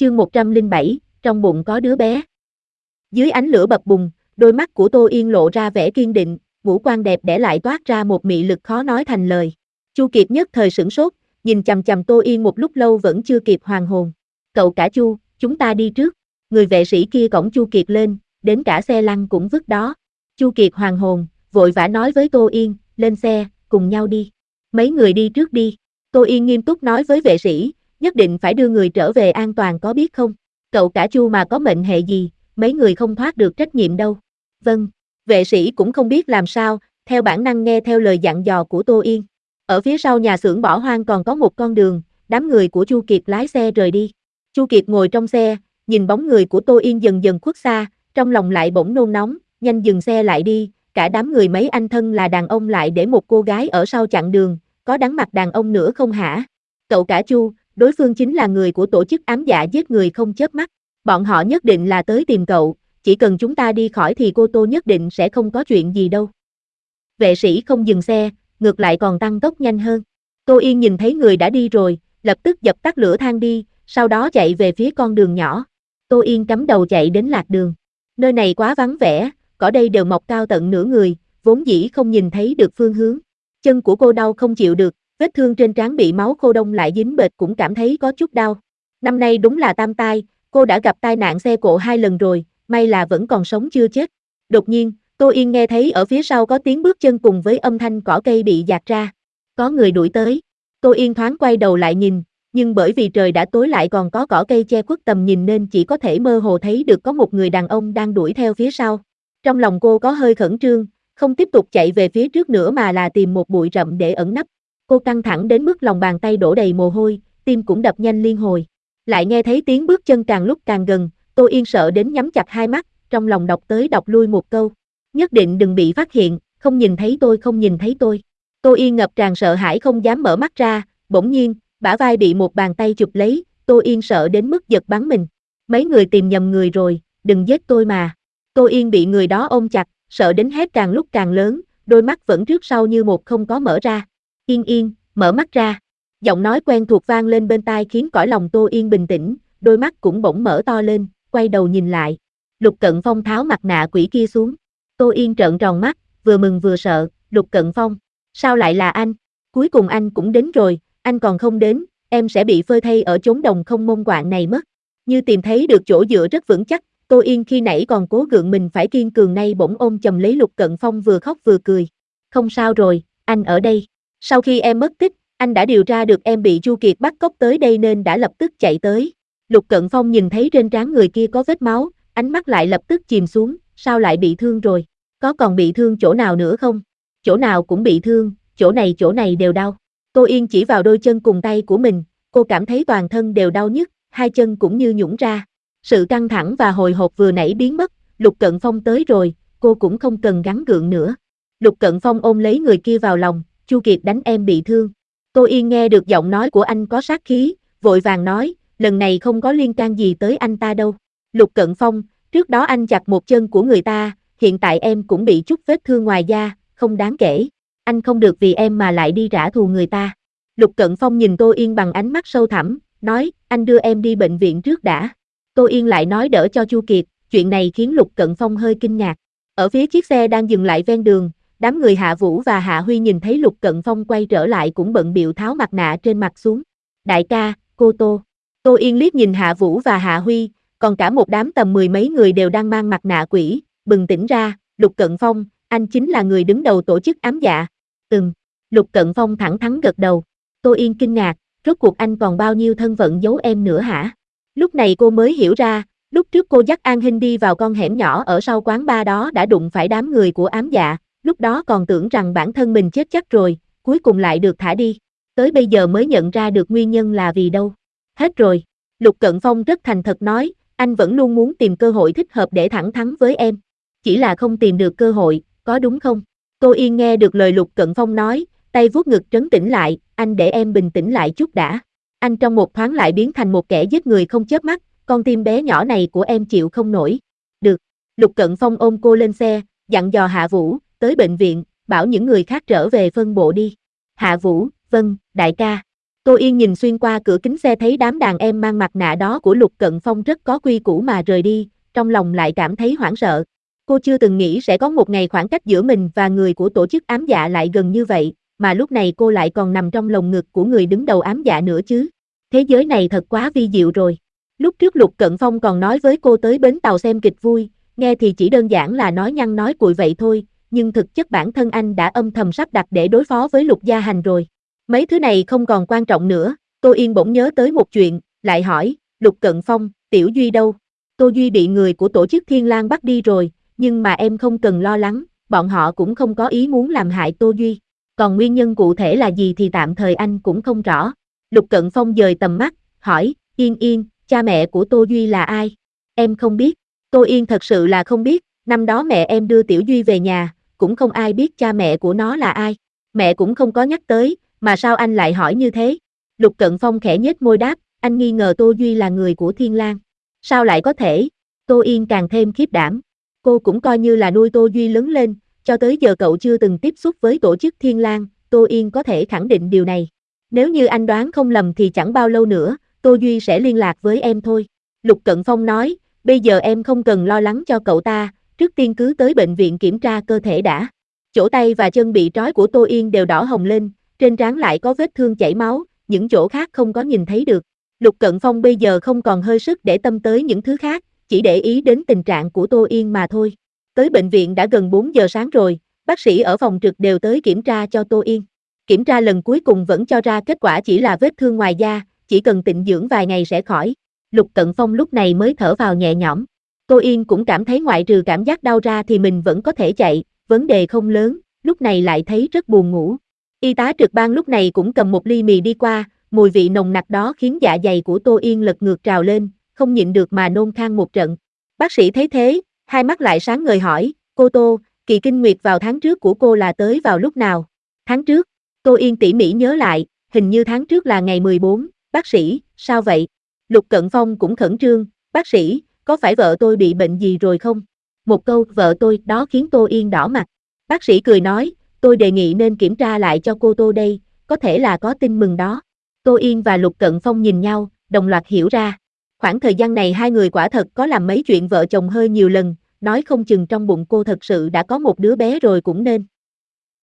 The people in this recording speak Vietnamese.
Chương 107, trong bụng có đứa bé. Dưới ánh lửa bập bùng, đôi mắt của Tô Yên lộ ra vẻ kiên định, ngũ quan đẹp đẽ lại toát ra một mị lực khó nói thành lời. Chu Kiệt nhất thời sửng sốt, nhìn chằm chằm Tô Yên một lúc lâu vẫn chưa kịp hoàn hồn. Cậu cả Chu, chúng ta đi trước. Người vệ sĩ kia cõng Chu Kiệt lên, đến cả xe lăn cũng vứt đó. Chu Kiệt hoàn hồn, vội vã nói với Tô Yên, lên xe, cùng nhau đi. Mấy người đi trước đi. Tô Yên nghiêm túc nói với vệ sĩ, nhất định phải đưa người trở về an toàn có biết không? Cậu cả Chu mà có mệnh hệ gì, mấy người không thoát được trách nhiệm đâu. Vâng, vệ sĩ cũng không biết làm sao, theo bản năng nghe theo lời dặn dò của Tô Yên. Ở phía sau nhà xưởng bỏ hoang còn có một con đường, đám người của Chu Kiệt lái xe rời đi. Chu Kiệt ngồi trong xe, nhìn bóng người của Tô Yên dần dần khuất xa, trong lòng lại bỗng nôn nóng, nhanh dừng xe lại đi, cả đám người mấy anh thân là đàn ông lại để một cô gái ở sau chặn đường, có đáng mặt đàn ông nữa không hả? Cậu cả Chu, đối phương chính là người của tổ chức ám dạ giết người không chớp mắt. Bọn họ nhất định là tới tìm cậu, chỉ cần chúng ta đi khỏi thì cô Tô nhất định sẽ không có chuyện gì đâu. Vệ sĩ không dừng xe, ngược lại còn tăng tốc nhanh hơn. Tô Yên nhìn thấy người đã đi rồi, lập tức dập tắt lửa than đi, sau đó chạy về phía con đường nhỏ. Tô Yên cắm đầu chạy đến lạc đường. Nơi này quá vắng vẻ, cỏ đây đều mọc cao tận nửa người, vốn dĩ không nhìn thấy được phương hướng. Chân của cô đau không chịu được, vết thương trên trán bị máu khô đông lại dính bệt cũng cảm thấy có chút đau. Năm nay đúng là tam tai, cô đã gặp tai nạn xe cộ 2 lần rồi, may là vẫn còn sống chưa chết. Đột nhiên, Tô Yên nghe thấy ở phía sau có tiếng bước chân cùng với âm thanh cỏ cây bị dạt ra. Có người đuổi tới. Tô Yên thoáng quay đầu lại nhìn, nhưng bởi vì trời đã tối lại còn có cỏ cây che khuất tầm nhìn nên chỉ có thể mơ hồ thấy được có một người đàn ông đang đuổi theo phía sau. Trong lòng cô có hơi khẩn trương, không tiếp tục chạy về phía trước nữa mà là tìm một bụi rậm để ẩn nấp. Cô căng thẳng đến mức lòng bàn tay đổ đầy mồ hôi, tim cũng đập nhanh liên hồi. Lại nghe thấy tiếng bước chân càng lúc càng gần, Tô Yên sợ đến nhắm chặt hai mắt, trong lòng đọc tới đọc lui một câu. Nhất định đừng bị phát hiện, không nhìn thấy tôi, không nhìn thấy tôi. Tô Yên ngập tràn sợ hãi không dám mở mắt ra, bỗng nhiên, bả vai bị một bàn tay chụp lấy, Tô Yên sợ đến mức giật bắn mình. Mấy người tìm nhầm người rồi, đừng giết tôi mà. Tô Yên bị người đó ôm chặt, sợ đến hét càng lúc càng lớn, đôi mắt vẫn trước sau như một không có mở ra. Yên Yên, mở mắt ra. Giọng nói quen thuộc vang lên bên tai khiến cõi lòng Tô Yên bình tĩnh, đôi mắt cũng bỗng mở to lên, quay đầu nhìn lại. Lục Cận Phong tháo mặt nạ quỷ kia xuống. Tô Yên trợn tròn mắt, vừa mừng vừa sợ, Lục Cận Phong, sao lại là anh? Cuối cùng anh cũng đến rồi, anh còn không đến, em sẽ bị phơi thây ở chốn đồng không mông quạng này mất. Như tìm thấy được chỗ dựa rất vững chắc, Tô Yên khi nãy còn cố gượng mình phải kiên cường nay bỗng ôm chầm lấy Lục Cận Phong vừa khóc vừa cười. Không sao rồi, anh ở đây. Sau khi em mất tích, anh đã điều tra được em bị Chu Kiệt bắt cóc tới đây nên đã lập tức chạy tới. Lục Cận Phong nhìn thấy trên trán người kia có vết máu, ánh mắt lại lập tức chìm xuống, sao lại bị thương rồi? Có còn bị thương chỗ nào nữa không? Chỗ nào cũng bị thương, chỗ này đều đau. Tô Yên chỉ vào đôi chân cùng tay của mình, cô cảm thấy toàn thân đều đau nhức, hai chân cũng như nhũn ra. Sự căng thẳng và hồi hộp vừa nãy biến mất, Lục Cận Phong tới rồi, cô cũng không cần gắng gượng nữa. Lục Cận Phong ôm lấy người kia vào lòng, Chu Kiệt đánh em bị thương. Tô Yên nghe được giọng nói của anh có sát khí, vội vàng nói, lần này không có liên can gì tới anh ta đâu. Lục Cận Phong, trước đó anh chặt một chân của người ta, hiện tại em cũng bị chút vết thương ngoài da, không đáng kể. Anh không được vì em mà lại đi trả thù người ta. Lục Cận Phong nhìn Tô Yên bằng ánh mắt sâu thẳm, nói, anh đưa em đi bệnh viện trước đã. Tô Yên lại nói đỡ cho Chu Kiệt, chuyện này khiến Lục Cận Phong hơi kinh ngạc. Ở phía chiếc xe đang dừng lại ven đường, đám người Hạ Vũ và Hạ Huy nhìn thấy Lục Cận Phong quay trở lại cũng bận bịu tháo mặt nạ trên mặt xuống. Đại ca, cô Tô. Tô Yên liếc nhìn Hạ Vũ và Hạ Huy, còn cả một đám tầm 10 mấy người đều đang mang mặt nạ quỷ, bừng tỉnh ra, Lục Cận Phong, anh chính là người đứng đầu tổ chức ám dạ. Lục Cận Phong thẳng thắn gật đầu. Tô Yên kinh ngạc, rốt cuộc anh còn bao nhiêu thân phận giấu em nữa hả? Lúc này cô mới hiểu ra, lúc trước cô dắt An Hinh đi vào con hẻm nhỏ ở sau quán bar đó đã đụng phải đám người của ám dạ, lúc đó còn tưởng rằng bản thân mình chết chắc rồi, cuối cùng lại được thả đi. Tới bây giờ mới nhận ra được nguyên nhân là vì đâu. Hết rồi. Lục Cận Phong rất thành thật nói, anh vẫn luôn muốn tìm cơ hội thích hợp để thẳng thắn với em. Chỉ là không tìm được cơ hội, có đúng không? Tô Yên nghe được lời Lục Cận Phong nói, tay vuốt ngực trấn tĩnh lại, anh để em bình tĩnh lại chút đã. Anh trong một thoáng lại biến thành một kẻ giết người không chớp mắt, con tim bé nhỏ này của em chịu không nổi. Được. Lục Cận Phong ôm cô lên xe, dặn dò Hạ Vũ, tới bệnh viện, bảo những người khác trở về phân bộ đi. Hạ Vũ, vâng, đại ca. Tô Yên nhìn xuyên qua cửa kính xe thấy đám đàn em mang mặt nạ đó của Lục Cận Phong rất có quy củ mà rời đi, trong lòng lại cảm thấy hoảng sợ. Cô chưa từng nghĩ sẽ có một ngày khoảng cách giữa mình và người của tổ chức ám dạ lại gần như vậy, mà lúc này cô lại còn nằm trong lồng ngực của người đứng đầu ám dạ nữa chứ. Thế giới này thật quá vi diệu rồi. Lúc trước Lục Cận Phong còn nói với cô tới bến tàu xem kịch vui, nghe thì chỉ đơn giản là nói nhăng nói cuội vậy thôi, nhưng thực chất bản thân anh đã âm thầm sắp đặt để đối phó với Lục Gia Hành rồi. Mấy thứ này không còn quan trọng nữa, Tô Yên bỗng nhớ tới một chuyện, lại hỏi, Lục Cận Phong, Tiểu Duy đâu? Tô Duy bị người của tổ chức Thiên Lang bắt đi rồi, nhưng mà em không cần lo lắng, bọn họ cũng không có ý muốn làm hại Tô Duy. Còn nguyên nhân cụ thể là gì thì tạm thời anh cũng không rõ. Lục Cận Phong dời tầm mắt, hỏi, Yên Yên, cha mẹ của Tô Duy là ai? Em không biết. Tô Yên thật sự là không biết, năm đó mẹ em đưa Tiểu Duy về nhà, cũng không ai biết cha mẹ của nó là ai. Mẹ cũng không có nhắc tới, mà sao anh lại hỏi như thế? Lục Cận Phong khẽ nhếch môi đáp, anh nghi ngờ Tô Duy là người của Thiên Lang. Sao lại có thể? Tô Yên càng thêm khiếp đảm. Cô cũng coi như là nuôi Tô Duy lớn lên, cho tới giờ cậu chưa từng tiếp xúc với tổ chức Thiên Lang, Tô Yên có thể khẳng định điều này. Nếu như anh đoán không lầm thì chẳng bao lâu nữa, Tô Duy sẽ liên lạc với em thôi. Lục Cận Phong nói, bây giờ em không cần lo lắng cho cậu ta, trước tiên cứ tới bệnh viện kiểm tra cơ thể đã. Chỗ tay và chân bị trói của Tô Yên đều đỏ hồng lên, trên trán lại có vết thương chảy máu, những chỗ khác không có nhìn thấy được. Lục Cận Phong bây giờ không còn hơi sức để tâm tới những thứ khác, chỉ để ý đến tình trạng của Tô Yên mà thôi. Tới bệnh viện đã gần 4 giờ sáng rồi, bác sĩ ở phòng trực đều tới kiểm tra cho Tô Yên. Kiểm tra lần cuối cùng vẫn cho ra kết quả chỉ là vết thương ngoài da, chỉ cần tịnh dưỡng vài ngày sẽ khỏi. Lục Cận Phong lúc này mới thở vào nhẹ nhõm. Tô Yên cũng cảm thấy ngoại trừ cảm giác đau ra thì mình vẫn có thể chạy, vấn đề không lớn, lúc này lại thấy rất buồn ngủ. Y tá trực ban lúc này cũng cầm một ly mì đi qua, mùi vị nồng nặc đó khiến dạ dày của Tô Yên lật ngược trào lên, không nhịn được mà nôn khan một trận. Bác sĩ thấy thế, hai mắt lại sáng ngời hỏi, cô Tô, kỳ kinh nguyệt vào tháng trước của cô là tới vào lúc nào? Tháng trước, Tô Yên tỉ mỉ nhớ lại, hình như tháng trước là ngày 14, bác sĩ, sao vậy? Lục Cận Phong cũng khẩn trương, bác sĩ, có phải vợ tôi bị bệnh gì rồi không? Một câu vợ tôi đó khiến Tô Yên đỏ mặt. Bác sĩ cười nói, tôi đề nghị nên kiểm tra lại cho cô Tô đây, có thể là có tin mừng đó. Tô Yên và Lục Cận Phong nhìn nhau, đồng loạt hiểu ra. Khoảng thời gian này hai người quả thật có làm mấy chuyện vợ chồng hơi nhiều lần, nói không chừng trong bụng cô thật sự đã có một đứa bé rồi cũng nên.